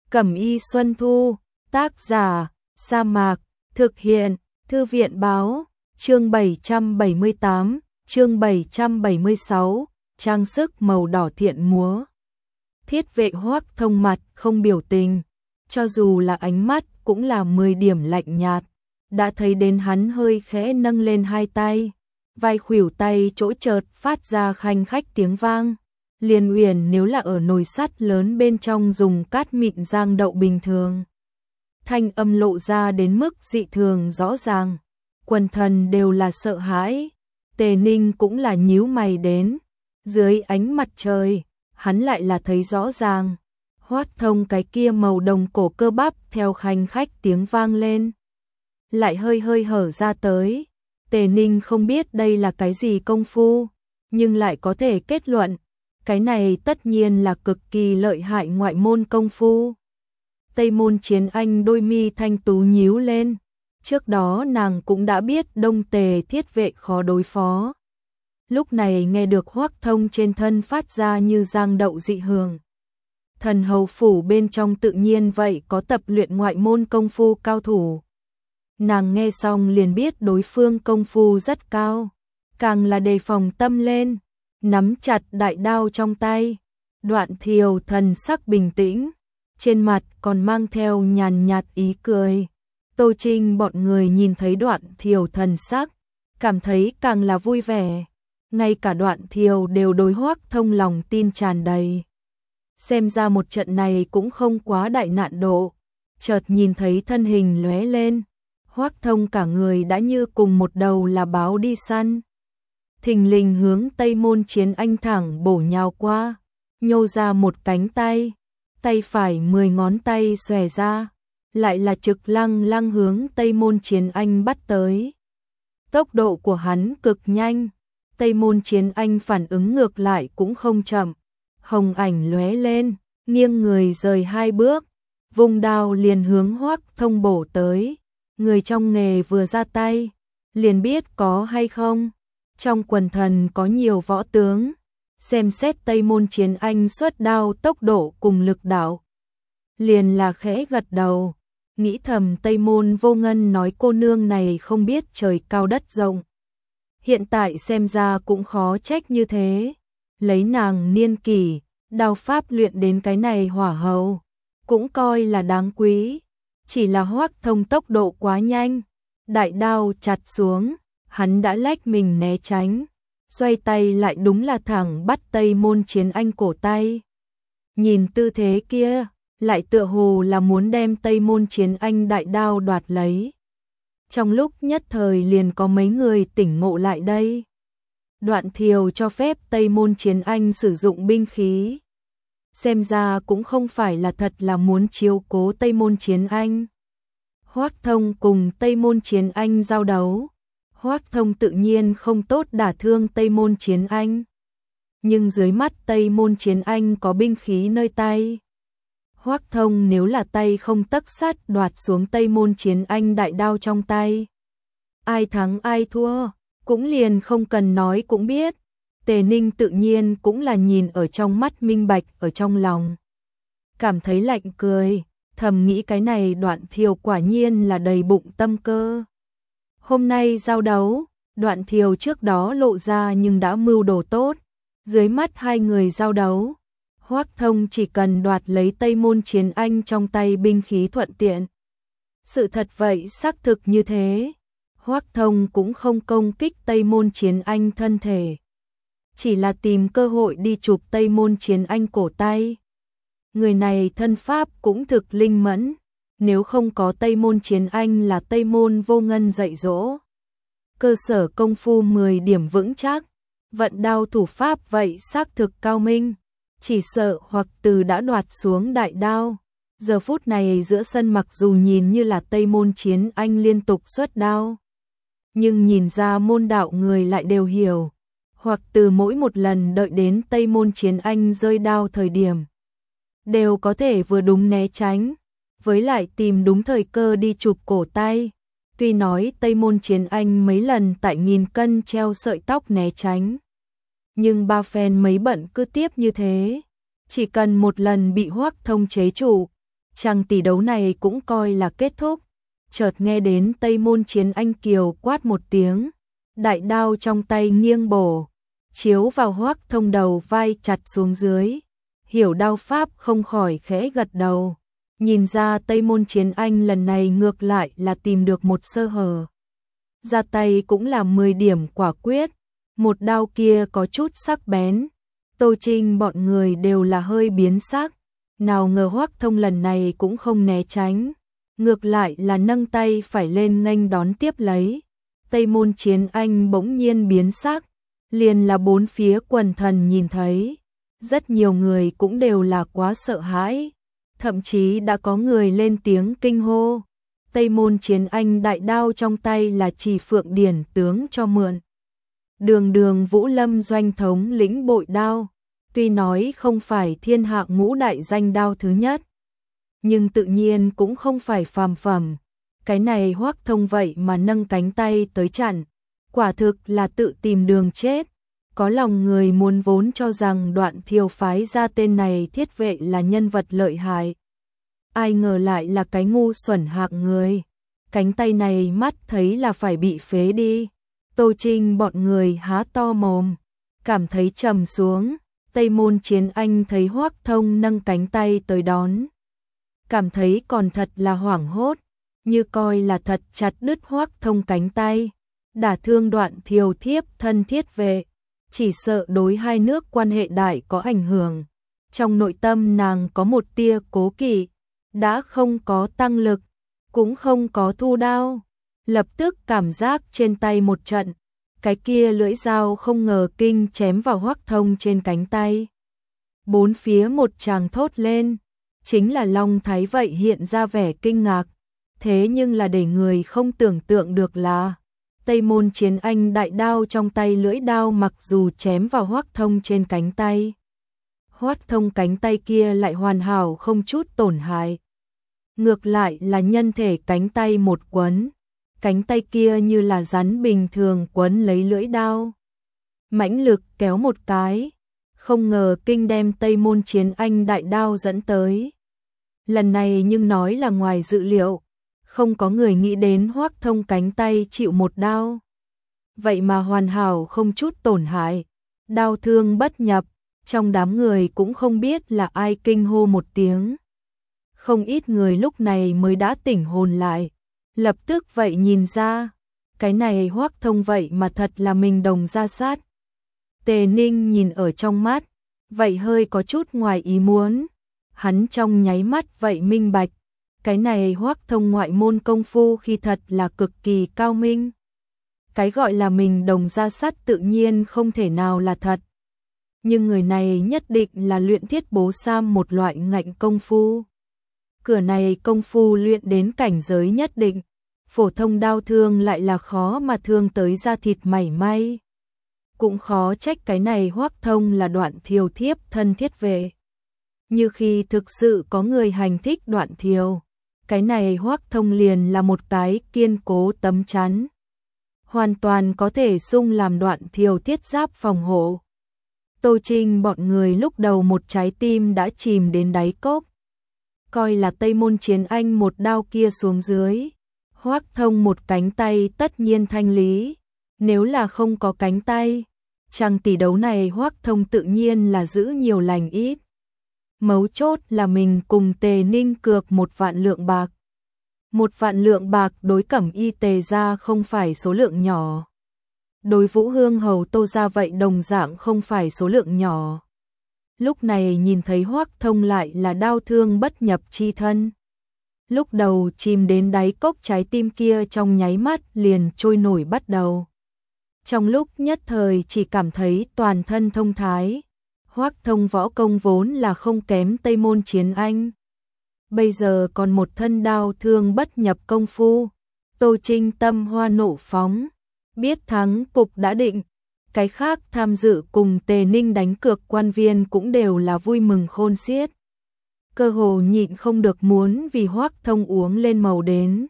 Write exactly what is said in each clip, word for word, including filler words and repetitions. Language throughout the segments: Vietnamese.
Cẩm y Xuân Thu, tác giả, Sa Mạc, thực hiện, Thư viện báo, chương bảy trăm bảy mươi tám, chương bảy trăm bảy mươi sáu, trang sức màu đỏ thiện múa. Thiết vệ Hoắc Thông mặt không biểu tình, cho dù là ánh mắt cũng là mười điểm lạnh nhạt, đã thấy đến hắn hơi khẽ nâng lên hai tay, vai khuỷu tay chỗ chợt phát ra khanh khách tiếng vang. Liền uyển nếu là ở nồi sắt lớn bên trong dùng cát mịn rang đậu bình thường. Thanh âm lộ ra đến mức dị thường rõ ràng, quần thần đều là sợ hãi, Tề Ninh cũng là nhíu mày đến, dưới ánh mặt trời, hắn lại là thấy rõ ràng, Hoắc Thông cái kia màu đồng cổ cơ bắp theo khanh khách tiếng vang lên, lại hơi hơi hở ra tới. Tề Ninh không biết đây là cái gì công phu, nhưng lại có thể kết luận, cái này tất nhiên là cực kỳ lợi hại ngoại môn công phu. Tây Môn Chiến Anh đôi mi thanh tú nhíu lên, trước đó nàng cũng đã biết Đông Tề thiết vệ khó đối phó. Lúc này nghe được Hoắc Thông trên thân phát ra như giang đậu dị hưởng. Thần hầu phủ bên trong tự nhiên vậy có tập luyện ngoại môn công phu cao thủ. Nàng nghe xong liền biết đối phương công phu rất cao, càng là đề phòng tâm lên, nắm chặt đại đao trong tay. Đoạn Thiều thần sắc bình tĩnh, trên mặt còn mang theo nhàn nhạt ý cười. Tô Trinh bọn người nhìn thấy Đoạn Thiều thần sắc, cảm thấy càng là vui vẻ. Ngay cả Đoạn Thiều đều đối Hoắc Thông lòng tin tràn đầy. Xem ra một trận này cũng không quá đại nạn độ. Chợt nhìn thấy thân hình lóe lên, Hoắc Thông cả người đã như cùng một đầu là báo đi săn. Thình lình hướng Tây Môn Chiến Anh thẳng bổ nhào qua, nhô ra một cánh tay, tay phải mười ngón tay xòe ra, lại là trực lăng lăng hướng Tây Môn Chiến Anh bắt tới. Tốc độ của hắn cực nhanh, Tây Môn Chiến Anh phản ứng ngược lại cũng không chậm, hồng ảnh lóe lên, nghiêng người rời hai bước, vung đao liền hướng Hoắc Thông bổ tới. Người trong nghề vừa ra tay, liền biết có hay không. Trong quần thần có nhiều võ tướng, xem xét Tây Môn Chiến Anh xuất đao tốc độ cùng lực đạo, liền là khẽ gật đầu, nghĩ thầm Tây Môn Vô Ngân nói cô nương này không biết trời cao đất rộng. Hiện tại xem ra cũng khó trách như thế, lấy nàng niên kỷ, đao pháp luyện đến cái này hỏa hầu, cũng coi là đáng quý. Chỉ là Hoắc Thông tốc độ quá nhanh, đại đao chặt xuống, hắn đã lách mình né tránh, xoay tay lại đúng là thẳng bắt Tây Môn Chiến Anh cổ tay. Nhìn tư thế kia, lại tựa hồ là muốn đem Tây Môn Chiến Anh đại đao đoạt lấy. Trong lúc nhất thời liền có mấy người tỉnh ngộ lại đây. Đoạn Thiều cho phép Tây Môn Chiến Anh sử dụng binh khí. Xem ra cũng không phải là thật là muốn chiếu cố Tây Môn Chiến Anh. Hoắc Thông cùng Tây Môn Chiến Anh giao đấu, Hoắc Thông tự nhiên không tốt đả thương Tây Môn Chiến Anh. Nhưng dưới mắt Tây Môn Chiến Anh có binh khí nơi tay. Hoắc Thông nếu là tay không tấc sắt đoạt xuống Tây Môn Chiến Anh đại đao trong tay, ai thắng ai thua, cũng liền không cần nói cũng biết. Tề Ninh tự nhiên cũng là nhìn ở trong mắt minh bạch ở trong lòng. Cảm thấy lạnh cười, thầm nghĩ cái này Đoạn Thiều quả nhiên là đầy bụng tâm cơ. Hôm nay giao đấu, Đoạn Thiều trước đó lộ ra nhưng đã mưu đồ tốt. Dưới mắt hai người giao đấu, Hoắc Thông chỉ cần đoạt lấy Tây Môn Chiến Anh trong tay binh khí thuận tiện. Sự thật vậy xác thực như thế. Hoắc Thông cũng không công kích Tây Môn Chiến Anh thân thể, chỉ là tìm cơ hội đi chụp Tây Môn Chiến Anh cổ tay. Người này thân pháp cũng thực linh mẫn, nếu không có Tây Môn Chiến Anh là Tây Môn Vô Ngân dạy dỗ, cơ sở công phu mười điểm vững chắc, vận đao thủ pháp vậy xác thực cao minh, chỉ sợ hoặc từ đã đoạt xuống đại đao. Giờ phút này giữa sân mặc dù nhìn như là Tây Môn Chiến Anh liên tục xuất đao, nhưng nhìn ra môn đạo người lại đều hiểu, hoặc từ mỗi một lần đợi đến Tây Môn Chiến Anh rơi đao thời điểm, đều có thể vừa đúng né tránh, với lại tìm đúng thời cơ đi chụp cổ tay. Tuy nói Tây Môn Chiến Anh mấy lần tại nghìn cân treo sợi tóc né tránh, nhưng ba phen mấy bận cứ tiếp như thế, chỉ cần một lần bị Hoắc Thông chế trụ, Chàng tỷ đấu này cũng coi là kết thúc, chợt nghe đến Tây Môn Chiến Anh kiều quát một tiếng, đại đao trong tay nghiêng bổ, chiếu vào Hoắc Thông đầu vai chặt xuống dưới. Hiểu đao pháp không khỏi khẽ gật đầu, nhìn ra Tây Môn Chiến Anh lần này ngược lại là tìm được một sơ hở. Ra tay cũng là mười điểm quả quyết, một đao kia có chút sắc bén, Tô Trinh bọn người đều là hơi biến sắc, nào ngờ Hoắc Thông lần này cũng không né tránh, ngược lại là nâng tay phải lên nghênh đón tiếp lấy. Tây Môn Chiến Anh bỗng nhiên biến sắc, liền là bốn phía quần thần nhìn thấy, rất nhiều người cũng đều là quá sợ hãi, thậm chí đã có người lên tiếng kinh hô. Tây Môn Chiến Anh đại đao trong tay là Chỉ Phượng Điển tướng cho mượn. Đường đường Vũ Lâm doanh thống lĩnh bội đao, tuy nói không phải thiên hạ ngũ đại danh đao thứ nhất, nhưng tự nhiên cũng không phải phàm phẩm. Cái này Hoắc Thông vậy mà nâng cánh tay tới chặn, quả thực là tự tìm đường chết. Có lòng người muốn vốn cho rằng Đoạn Thiều phái ra tên này thiết vệ là nhân vật lợi hại, ai ngờ lại là cái ngu xuẩn hạng người. Cánh tay này mắt thấy là phải bị phế đi. Tô Trinh bọn người há to mồm, cảm thấy trầm xuống. Tây Môn Chiến Anh thấy Hoắc Thông nâng cánh tay tới đón, cảm thấy còn thật là hoảng hốt, như coi là thật chặt đứt Hoắc Thông cánh tay, đả thương Đoạn Thiều thiếp thân thiết vệ, chỉ sợ đối hai nước quan hệ đại có ảnh hưởng. Trong nội tâm nàng có một tia cố kỵ, đã không có tăng lực, cũng không có thu đao, lập tức cảm giác trên tay một trận, cái kia lưỡi dao không ngờ kinh chém vào Hoắc Thông trên cánh tay. Bốn phía một tràng thốt lên, chính là Long Thái vậy hiện ra vẻ kinh ngạc, thế nhưng là để người không tưởng tượng được là Tây Môn Chiến Anh đại đao trong tay lưỡi đao mặc dù chém vào Hoắc Thông trên cánh tay, Hoắc Thông cánh tay kia lại hoàn hảo không chút tổn hại. Ngược lại là nhân thể cánh tay một quấn, cánh tay kia như là rắn bình thường quấn lấy lưỡi đao. Mãnh lực kéo một cái, không ngờ kinh đem Tây Môn Chiến Anh đại đao dẫn tới. Lần này nhưng nói là ngoài dự liệu, không có người nghĩ đến Hoắc Thông cánh tay chịu một đao. Vậy mà hoàn hảo không chút tổn hại, đao thương bất nhập, trong đám người cũng không biết là ai kinh hô một tiếng. Không ít người lúc này mới đã tỉnh hồn lại, lập tức vậy nhìn ra, cái này Hoắc Thông vậy mà thật là mình đồng ra sát. Tề Ninh nhìn ở trong mắt, vậy hơi có chút ngoài ý muốn, hắn trong nháy mắt vậy minh bạch, cái này Hoắc Thông ngoại môn công phu khi thật là cực kỳ cao minh. Cái gọi là mình đồng ra sát tự nhiên không thể nào là thật, nhưng người này nhất định là luyện thiết bố sam một loại ngạnh công phu. Cửa này công phu luyện đến cảnh giới nhất định, phổ thông đao thương lại là khó mà thương tới da thịt mảy may. Cũng khó trách cái này Hoắc Thông là Đoạn Thiều thiếp thân thiết vệ. Như khi thực sự có người hành thích Đoạn Thiều, cái này Hoắc Thông liền là một cái kiên cố tấm chắn, hoàn toàn có thể xung làm Đoạn Thiều thiết giáp phòng hộ. Tô Trinh bọn người lúc đầu một trái tim đã chìm đến đáy cốc, coi là Tây Môn Chiến Anh một đao kia xuống dưới, Hoắc Thông một cánh tay tất nhiên thanh lý, nếu là không có cánh tay, chàng tỷ đấu này Hoắc Thông tự nhiên là giữ nhiều lành ít. Mấu chốt là mình cùng Tề Ninh cược một vạn lượng bạc. Một vạn lượng bạc đối Cẩm Y Tề gia không phải số lượng nhỏ. Đối Vũ Hương Hầu Tô gia vậy đồng dạng không phải số lượng nhỏ. Lúc này nhìn thấy Hoắc Thông lại là đao thương bất nhập chi thân. Lúc đầu chìm đến đáy cốc trái tim kia trong nháy mắt liền trôi nổi bắt đầu. Trong lúc nhất thời chỉ cảm thấy toàn thân thông thái. Hoắc Thông võ công vốn là không kém Tây Môn Chiến Anh. Bây giờ còn một thân đao thương bất nhập công phu. Tô Trinh tâm hoa nộ phóng, biết thắng cục đã định. Cái khác tham dự cùng Tề Ninh đánh cược quan viên cũng đều là vui mừng khôn xiết. Cơ hồ nhịn không được muốn vì Hoắc Thông uống lên màu đến.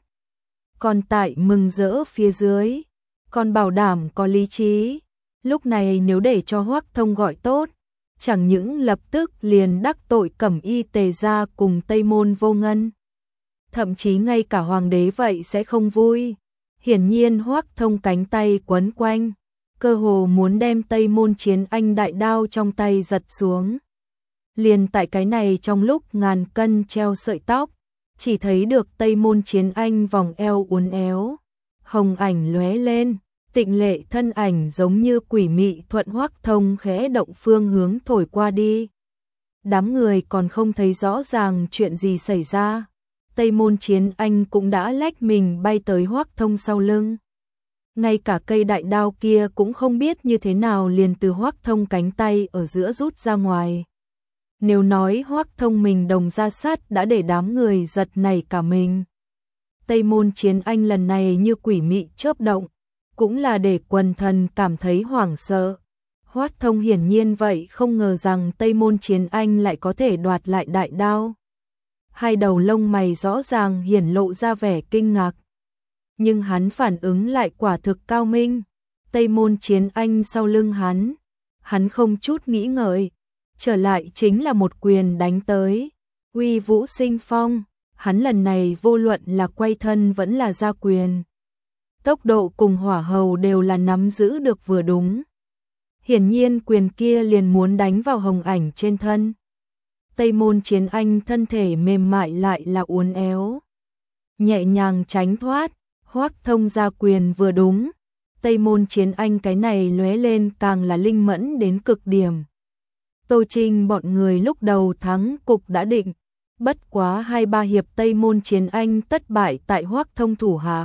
Còn tại mừng rỡ phía dưới, còn bảo đảm có lý trí. Lúc này nếu để cho Hoắc Thông gọi tốt, chẳng những lập tức liền đắc tội Cẩm Y Tề gia cùng Tây Môn Vô Ngân. Thậm chí ngay cả hoàng đế vậy sẽ không vui. Hiển nhiên Hoắc Thông cánh tay quấn quanh, cơ hồ muốn đem Tây Môn Chiến Anh đại đao trong tay giật xuống. Liền tại cái này trong lúc ngàn cân treo sợi tóc, chỉ thấy được Tây Môn Chiến Anh vòng eo uốn éo, hồng ảnh lóe lên, tịnh lệ thân ảnh giống như quỷ mị thuận Hoắc Thông khẽ động phương hướng thổi qua đi. Đám người còn không thấy rõ ràng chuyện gì xảy ra. Tây Môn Chiến Anh cũng đã lách mình bay tới Hoắc Thông sau lưng. Ngay cả cây đại đao kia cũng không biết như thế nào liền từ Hoắc Thông cánh tay ở giữa rút ra ngoài. Nếu nói Hoắc Thông mình đồng ra sát đã để đám người giật nảy cả mình. Tây Môn Chiến Anh lần này như quỷ mị chớp động, cũng là để quần thần cảm thấy hoảng sợ. Hoắc Thông hiển nhiên vậy không ngờ rằng Tây Môn Chiến Anh lại có thể đoạt lại đại đao. Hai đầu lông mày rõ ràng hiển lộ ra vẻ kinh ngạc. Nhưng hắn phản ứng lại quả thực cao minh. Tây Môn Chiến Anh sau lưng hắn, hắn không chút nghĩ ngợi, trở lại chính là một quyền đánh tới. Uy vũ sinh phong, hắn lần này vô luận là quay thân vẫn là ra quyền. Tốc độ cùng hỏa hầu đều là nắm giữ được vừa đúng. Hiển nhiên quyền kia liền muốn đánh vào hồng ảnh trên thân. Tây Môn Chiến Anh thân thể mềm mại lại là uốn éo, nhẹ nhàng tránh thoát. Hoắc Thông ra quyền vừa đúng, Tây Môn Chiến Anh cái này lóe lên càng là linh mẫn đến cực điểm. Tô Trinh bọn người lúc đầu thắng cục đã định, bất quá hai ba hiệp Tây Môn Chiến Anh tất bại tại Hoắc Thông thủ hạ.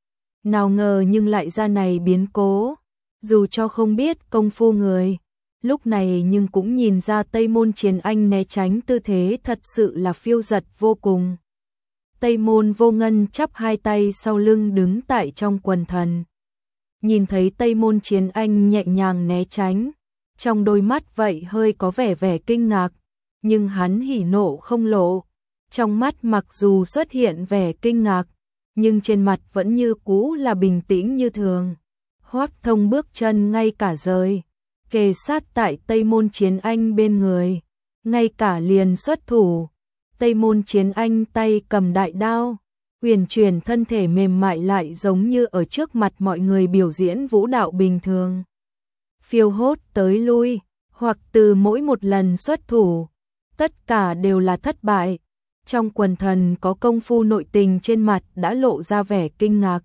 Nào ngờ nhưng lại ra này biến cố, dù cho không biết công phu người, lúc này nhưng cũng nhìn ra Tây Môn Chiến Anh né tránh tư thế thật sự là phiêu giật vô cùng. Tây Môn Vô Ngân chắp hai tay sau lưng đứng tại trong quần thần. Nhìn thấy Tây Môn Chiến Anh nhẹ nhàng né tránh, trong đôi mắt vậy hơi có vẻ vẻ kinh ngạc, nhưng hắn hỉ nộ không lộ. Trong mắt mặc dù xuất hiện vẻ kinh ngạc, nhưng trên mặt vẫn như cũ là bình tĩnh như thường. Hoắc Thông bước chân ngay cả rời, kề sát tại Tây Môn Chiến Anh bên người, ngay cả liền xuất thủ. Tây Môn Chiến Anh tay cầm đại đao, huyền chuyển thân thể mềm mại lại giống như ở trước mặt mọi người biểu diễn vũ đạo bình thường. Phiêu hốt tới lui, hoặc từ mỗi một lần xuất thủ, tất cả đều là thất bại. Trong quần thần có công phu nội tình trên mặt đã lộ ra vẻ kinh ngạc.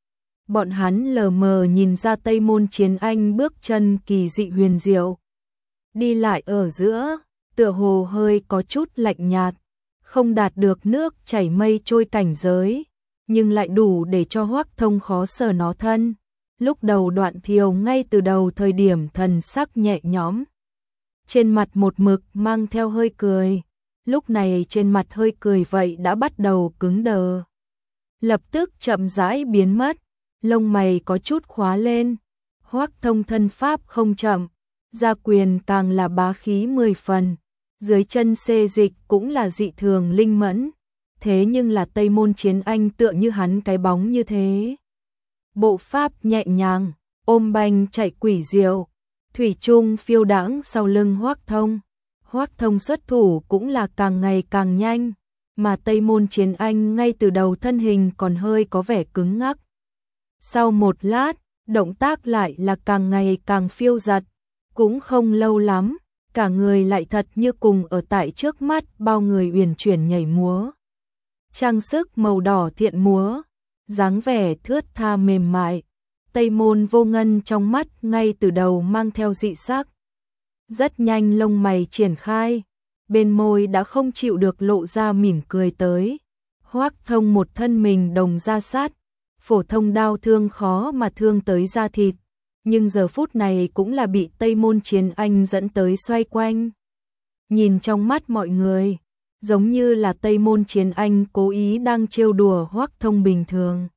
Bọn hắn lờ mờ nhìn ra Tây Môn Chiến Anh bước chân kỳ dị huyền diệu. Đi lại ở giữa, tựa hồ hơi có chút lạnh nhạt, không đạt được nước chảy mây trôi cảnh giới, nhưng lại đủ để cho Hoắc Thông khó sờ nó thân. Lúc đầu Đoạn Thiều ngay từ đầu thời điểm thần sắc nhẹ nhõm, trên mặt một mực mang theo hơi cười, lúc này trên mặt hơi cười vậy đã bắt đầu cứng đờ. Lập tức chậm rãi biến mất, lông mày có chút khóa lên. Hoắc Thông thân pháp không chậm, ra quyền càng là bá khí mười phần, dưới chân xê dịch cũng là dị thường linh mẫn. Thế nhưng là Tây Môn Chiến Anh tựa như hắn cái bóng như thế. Bộ pháp nhẹ nhàng, ôm banh chạy quỷ diệu, thủy chung phiêu đãng sau lưng Hoắc Thông. Hoắc Thông xuất thủ cũng là càng ngày càng nhanh, mà Tây Môn Chiến Anh ngay từ đầu thân hình còn hơi có vẻ cứng ngắc. Sau một lát, động tác lại là càng ngày càng phiêu dật, cũng không lâu lắm, cả người lại thật như cùng ở tại trước mắt bao người uyển chuyển nhảy múa. Trang sức màu đỏ thiện múa, dáng vẻ thướt tha mềm mại. Tây Môn Vô Ngân trong mắt ngay từ đầu mang theo dị sắc. Rất nhanh lông mày triển khai, bên môi đã không chịu được lộ ra mỉm cười tới. Hoắc Thông một thân mình đồng ra sát, phổ thông đao thương khó mà thương tới da thịt, nhưng giờ phút này cũng là bị Tây Môn Chiến Anh dẫn tới xoay quanh. Nhìn trong mắt mọi người, giống như là Tây Môn Chiến Anh cố ý đang trêu đùa Hoắc Thông bình thường.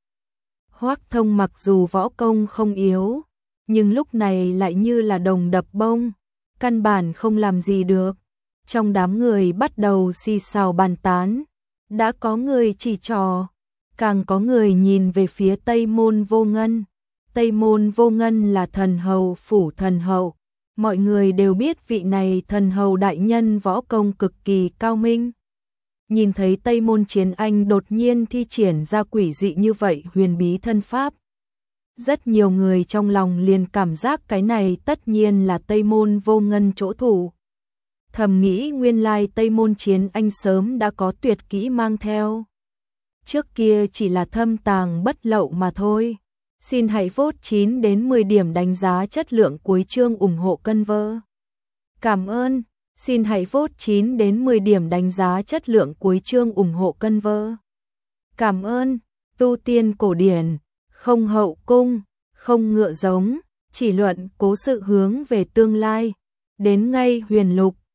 Hoắc Thông mặc dù võ công không yếu, nhưng lúc này lại như là đồng đập bông, căn bản không làm gì được. Trong đám người bắt đầu xì xào bàn tán, đã có người chỉ trò, càng có người nhìn về phía Tây Môn Vô Ngân. Tây Môn Vô Ngân là thần hầu phủ thần hậu, Mọi người đều biết vị này thần hầu đại nhân võ công cực kỳ cao minh. Nhìn thấy Tây Môn Chiến Anh đột nhiên thi triển ra quỷ dị như vậy huyền bí thân pháp. Rất nhiều người trong lòng liền cảm giác cái này tất nhiên là Tây Môn Vô Ngân chỗ thủ. Thầm nghĩ nguyên lai Tây Môn Chiến Anh sớm đã có tuyệt kỹ mang theo. Trước kia chỉ là thâm tàng bất lậu mà thôi. Xin hãy vote chín đến mười điểm đánh giá chất lượng cuối chương ủng hộ cân vơ. Cảm ơn. Xin hãy vote chín đến mười điểm đánh giá chất lượng cuối chương ủng hộ cân vơ. Cảm ơn. Tu tiên cổ điển, không hậu cung, không ngựa giống, chỉ luận cố sự hướng về tương lai. Đến ngay huyền lục,